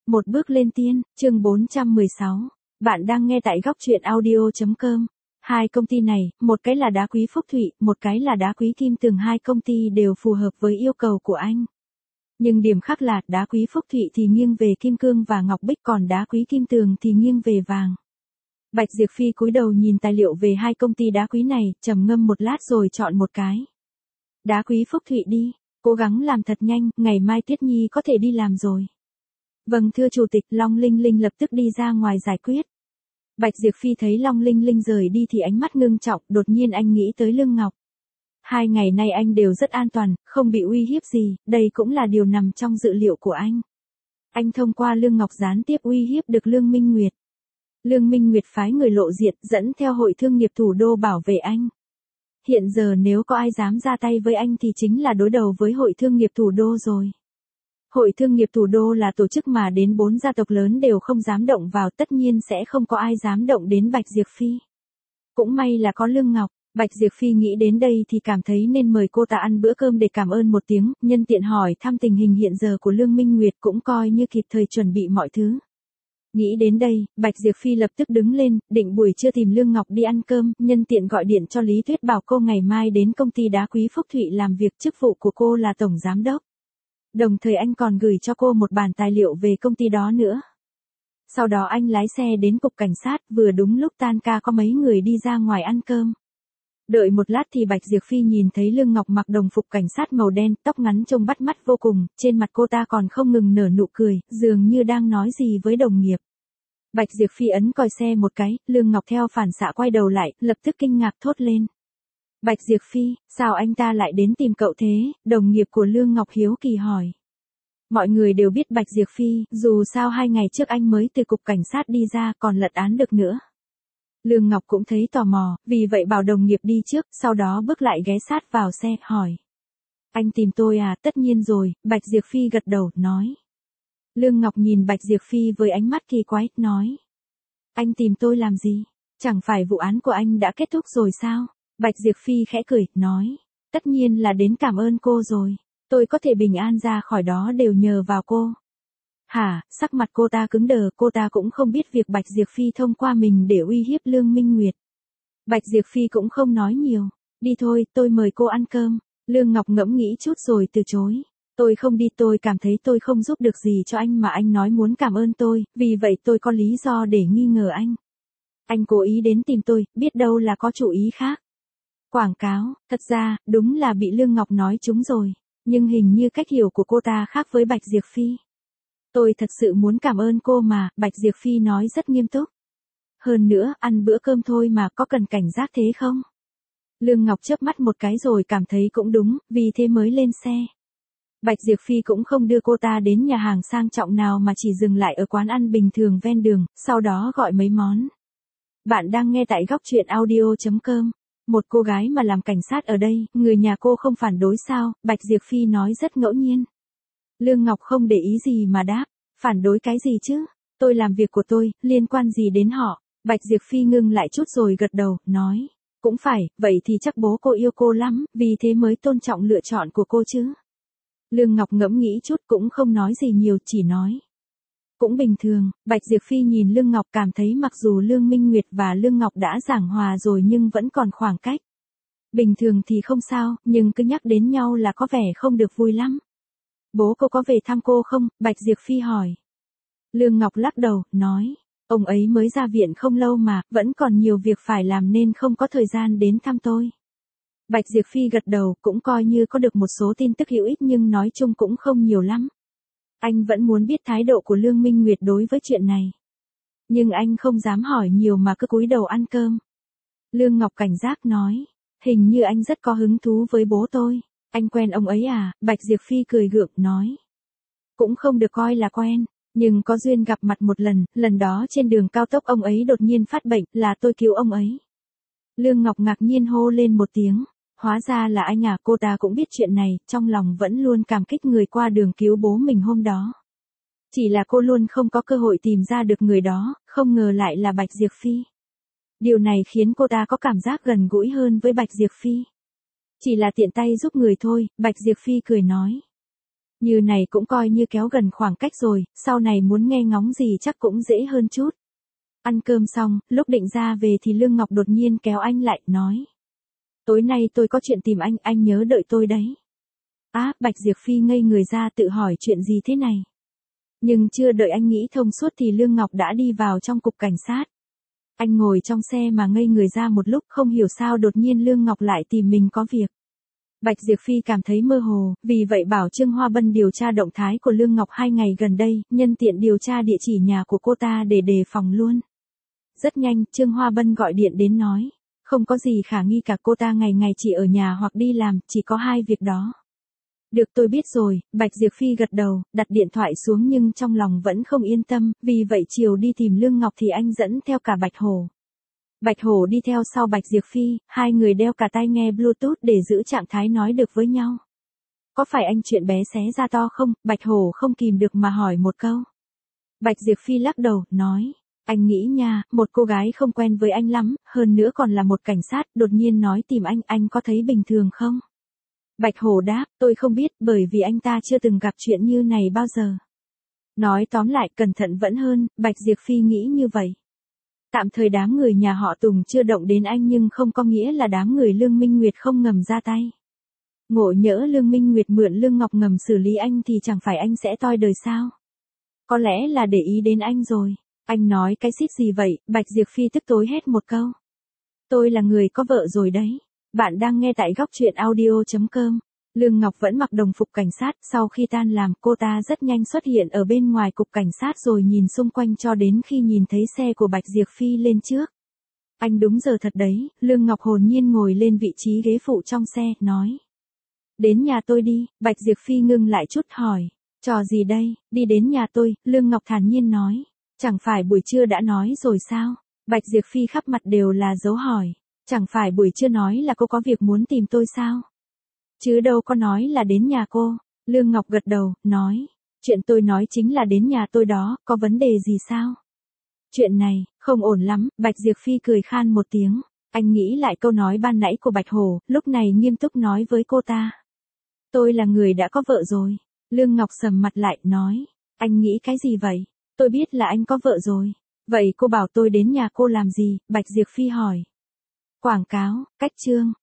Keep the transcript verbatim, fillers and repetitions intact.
Một bước lên tiên, chương bốn trăm mười sáu. Bạn đang nghe tại góc truyện audio chấm com. Hai công ty này, một cái là đá quý Phúc Thụy, một cái là đá quý Kim Tường, hai công ty đều phù hợp với yêu cầu của anh. Nhưng điểm khác là đá quý Phúc Thụy thì nghiêng về kim cương và ngọc bích, còn đá quý Kim Tường thì nghiêng về vàng. Bạch Diệp Phi cúi đầu nhìn tài liệu về hai công ty đá quý này, trầm ngâm một lát rồi chọn một cái. Đá quý Phúc Thụy đi, cố gắng làm thật nhanh, ngày mai Tuyết Nhi có thể đi làm rồi. Vâng thưa chủ tịch. Long Linh Linh lập tức đi ra ngoài giải quyết. Bạch Diệp Phi thấy Long Linh Linh rời đi thì ánh mắt ngưng trọng, đột nhiên anh nghĩ tới Lương Ngọc. Hai ngày nay anh đều rất an toàn, không bị uy hiếp gì, đây cũng là điều nằm trong dự liệu của anh. Anh thông qua Lương Ngọc gián tiếp uy hiếp được Lương Minh Nguyệt. Lương Minh Nguyệt phái người lộ diện dẫn theo Hội Thương nghiệp Thủ đô bảo vệ anh. Hiện giờ nếu có ai dám ra tay với anh thì chính là đối đầu với Hội Thương nghiệp Thủ đô rồi. Hội Thương nghiệp Thủ đô là tổ chức mà đến bốn gia tộc lớn đều không dám động vào, tất nhiên sẽ không có ai dám động đến Bạch Diệp Phi. Cũng may là có Lương Ngọc. Bạch Diệp Phi nghĩ đến đây thì cảm thấy nên mời cô ta ăn bữa cơm để cảm ơn một tiếng, nhân tiện hỏi thăm tình hình hiện giờ của Lương Minh Nguyệt, cũng coi như kịp thời chuẩn bị mọi thứ. Nghĩ đến đây, Bạch Diệp Phi lập tức đứng lên, định buổi trưa tìm Lương Ngọc đi ăn cơm, nhân tiện gọi điện cho Lý Tuyết bảo cô ngày mai đến công ty đá quý Phúc Thụy làm việc, chức vụ của cô là tổng giám đốc. Đồng thời anh còn gửi cho cô một bản tài liệu về công ty đó nữa. Sau đó anh lái xe đến cục cảnh sát, vừa đúng lúc tan ca có mấy người đi ra ngoài ăn cơm. Đợi một lát thì Bạch Diệp Phi nhìn thấy Lương Ngọc mặc đồng phục cảnh sát màu đen, tóc ngắn trông bắt mắt vô cùng, trên mặt cô ta còn không ngừng nở nụ cười, dường như đang nói gì với đồng nghiệp. Bạch Diệp Phi ấn còi xe một cái, Lương Ngọc theo phản xạ quay đầu lại, lập tức kinh ngạc thốt lên. Bạch Diệp Phi, sao anh ta lại đến tìm cậu thế? Đồng nghiệp của Lương Ngọc hiếu kỳ hỏi. Mọi người đều biết Bạch Diệp Phi, dù sao hai ngày trước anh mới từ cục cảnh sát đi ra, còn lật án được nữa. Lương Ngọc cũng thấy tò mò, vì vậy bảo đồng nghiệp đi trước, sau đó bước lại ghé sát vào xe, hỏi. Anh tìm tôi à? Tất nhiên rồi, Bạch Diệp Phi gật đầu, nói. Lương Ngọc nhìn Bạch Diệp Phi với ánh mắt kỳ quái, nói. Anh tìm tôi làm gì? Chẳng phải vụ án của anh đã kết thúc rồi sao? Bạch Diệp Phi khẽ cười, nói. Tất nhiên là đến cảm ơn cô rồi. Tôi có thể bình an ra khỏi đó đều nhờ vào cô. Hả? Sắc mặt cô ta cứng đờ, cô ta cũng không biết việc Bạch Diệp Phi thông qua mình để uy hiếp Lương Minh Nguyệt. Bạch Diệp Phi cũng không nói nhiều. Đi thôi, tôi mời cô ăn cơm. Lương Ngọc ngẫm nghĩ chút rồi từ chối. Tôi không đi, tôi cảm thấy tôi không giúp được gì cho anh mà anh nói muốn cảm ơn tôi, vì vậy tôi có lý do để nghi ngờ anh. Anh cố ý đến tìm tôi, biết đâu là có chủ ý khác. Quảng cáo, thật ra, đúng là bị Lương Ngọc nói trúng rồi, nhưng hình như cách hiểu của cô ta khác với Bạch Diệp Phi. Tôi thật sự muốn cảm ơn cô mà, Bạch Diệp Phi nói rất nghiêm túc. Hơn nữa, ăn bữa cơm thôi mà, có cần cảnh giác thế không? Lương Ngọc chớp mắt một cái rồi cảm thấy cũng đúng, vì thế mới lên xe. Bạch Diệp Phi cũng không đưa cô ta đến nhà hàng sang trọng nào mà chỉ dừng lại ở quán ăn bình thường ven đường, sau đó gọi mấy món. Bạn đang nghe tại góc truyện audio chấm com. Một cô gái mà làm cảnh sát ở đây, người nhà cô không phản đối sao? Bạch Diệp Phi nói rất ngẫu nhiên. Lương Ngọc không để ý gì mà đáp, phản đối cái gì chứ? Tôi làm việc của tôi, liên quan gì đến họ? Bạch Diệp Phi ngưng lại chút rồi gật đầu, nói. Cũng phải, vậy thì chắc bố cô yêu cô lắm, vì thế mới tôn trọng lựa chọn của cô chứ. Lương Ngọc ngẫm nghĩ chút cũng không nói gì nhiều, chỉ nói. Cũng bình thường. Bạch Diệp Phi nhìn Lương Ngọc cảm thấy mặc dù Lương Minh Nguyệt và Lương Ngọc đã giảng hòa rồi nhưng vẫn còn khoảng cách. Bình thường thì không sao, nhưng cứ nhắc đến nhau là có vẻ không được vui lắm. Bố cô có về thăm cô không? Bạch Diệp Phi hỏi. Lương Ngọc lắc đầu, nói. Ông ấy mới ra viện không lâu mà, vẫn còn nhiều việc phải làm nên không có thời gian đến thăm tôi. Bạch Diệp Phi gật đầu, cũng coi như có được một số tin tức hữu ích nhưng nói chung cũng không nhiều lắm. Anh vẫn muốn biết thái độ của Lương Minh Nguyệt đối với chuyện này. Nhưng anh không dám hỏi nhiều mà cứ cúi đầu ăn cơm. Lương Ngọc cảnh giác nói. Hình như anh rất có hứng thú với bố tôi. Anh quen ông ấy à? Bạch Diệp Phi cười gượng, nói. Cũng không được coi là quen, nhưng có duyên gặp mặt một lần, lần đó trên đường cao tốc ông ấy đột nhiên phát bệnh, là tôi cứu ông ấy. Lương Ngọc ngạc nhiên hô lên một tiếng. Hóa ra là anh à, cô ta cũng biết chuyện này, trong lòng vẫn luôn cảm kích người qua đường cứu bố mình hôm đó. Chỉ là cô luôn không có cơ hội tìm ra được người đó, không ngờ lại là Bạch Diệp Phi. Điều này khiến cô ta có cảm giác gần gũi hơn với Bạch Diệp Phi. Chỉ là tiện tay giúp người thôi, Bạch Diệp Phi cười nói. Như này cũng coi như kéo gần khoảng cách rồi, sau này muốn nghe ngóng gì chắc cũng dễ hơn chút. Ăn cơm xong, lúc định ra về thì Lương Ngọc đột nhiên kéo anh lại, nói. Tối nay tôi có chuyện tìm anh, anh nhớ đợi tôi đấy. Á, Bạch Diệp Phi ngây người ra tự hỏi chuyện gì thế này. Nhưng chưa đợi anh nghĩ thông suốt thì Lương Ngọc đã đi vào trong cục cảnh sát. Anh ngồi trong xe mà ngây người ra một lúc, không hiểu sao đột nhiên Lương Ngọc lại tìm mình có việc. Bạch Diệp Phi cảm thấy mơ hồ, vì vậy bảo Trương Hoa Bân điều tra động thái của Lương Ngọc hai ngày gần đây, nhân tiện điều tra địa chỉ nhà của cô ta để đề phòng luôn. Rất nhanh, Trương Hoa Bân gọi điện đến nói, không có gì khả nghi cả, cô ta ngày ngày chỉ ở nhà hoặc đi làm, chỉ có hai việc đó. Được, tôi biết rồi, Bạch Diệp Phi gật đầu, đặt điện thoại xuống nhưng trong lòng vẫn không yên tâm, vì vậy chiều đi tìm Lương Ngọc thì anh dẫn theo cả Bạch Hổ. Bạch Hổ đi theo sau Bạch Diệp Phi, hai người đeo cả tai nghe Bluetooth để giữ trạng thái nói được với nhau. Có phải anh chuyện bé xé ra to không? Bạch Hổ không kìm được mà hỏi một câu. Bạch Diệp Phi lắc đầu, nói, anh nghĩ nha, một cô gái không quen với anh lắm, hơn nữa còn là một cảnh sát, đột nhiên nói tìm anh, anh có thấy bình thường không? Bạch Hổ đáp, tôi không biết, bởi vì anh ta chưa từng gặp chuyện như này bao giờ. Nói tóm lại, cẩn thận vẫn hơn, Bạch Diệp Phi nghĩ như vậy. Tạm thời đám người nhà họ Tùng chưa động đến anh nhưng không có nghĩa là đám người Lương Minh Nguyệt không ngầm ra tay. Ngộ nhỡ Lương Minh Nguyệt mượn Lương Ngọc ngầm xử lý anh thì chẳng phải anh sẽ toi đời sao? Có lẽ là để ý đến anh rồi. Anh nói cái xít gì vậy? Bạch Diệp Phi tức tối hét một câu. Tôi là người có vợ rồi đấy. Bạn đang nghe tại góc truyện audio chấm com. Lương Ngọc vẫn mặc đồng phục cảnh sát, sau khi tan làm cô ta rất nhanh xuất hiện ở bên ngoài cục cảnh sát rồi nhìn xung quanh cho đến khi nhìn thấy xe của Bạch Diệp Phi lên trước. Anh đúng giờ thật đấy, Lương Ngọc hồn nhiên ngồi lên vị trí ghế phụ trong xe, nói. Đến nhà tôi đi, Bạch Diệp Phi ngưng lại chút hỏi. Trò gì đây, đi đến nhà tôi, Lương Ngọc thản nhiên nói. Chẳng phải buổi trưa đã nói rồi sao? Bạch Diệp Phi khắp mặt đều là dấu hỏi. Chẳng phải buổi trưa nói là cô có việc muốn tìm tôi sao? Chứ đâu có nói là đến nhà cô. Lương Ngọc gật đầu, nói. Chuyện tôi nói chính là đến nhà tôi đó, có vấn đề gì sao? Chuyện này, không ổn lắm, Bạch Diệp Phi cười khan một tiếng. Anh nghĩ lại câu nói ban nãy của Bạch Hổ, lúc này nghiêm túc nói với cô ta. Tôi là người đã có vợ rồi. Lương Ngọc sầm mặt lại, nói. Anh nghĩ cái gì vậy? Tôi biết là anh có vợ rồi. Vậy cô bảo tôi đến nhà cô làm gì? Bạch Diệp Phi hỏi. Quảng cáo, cách chương.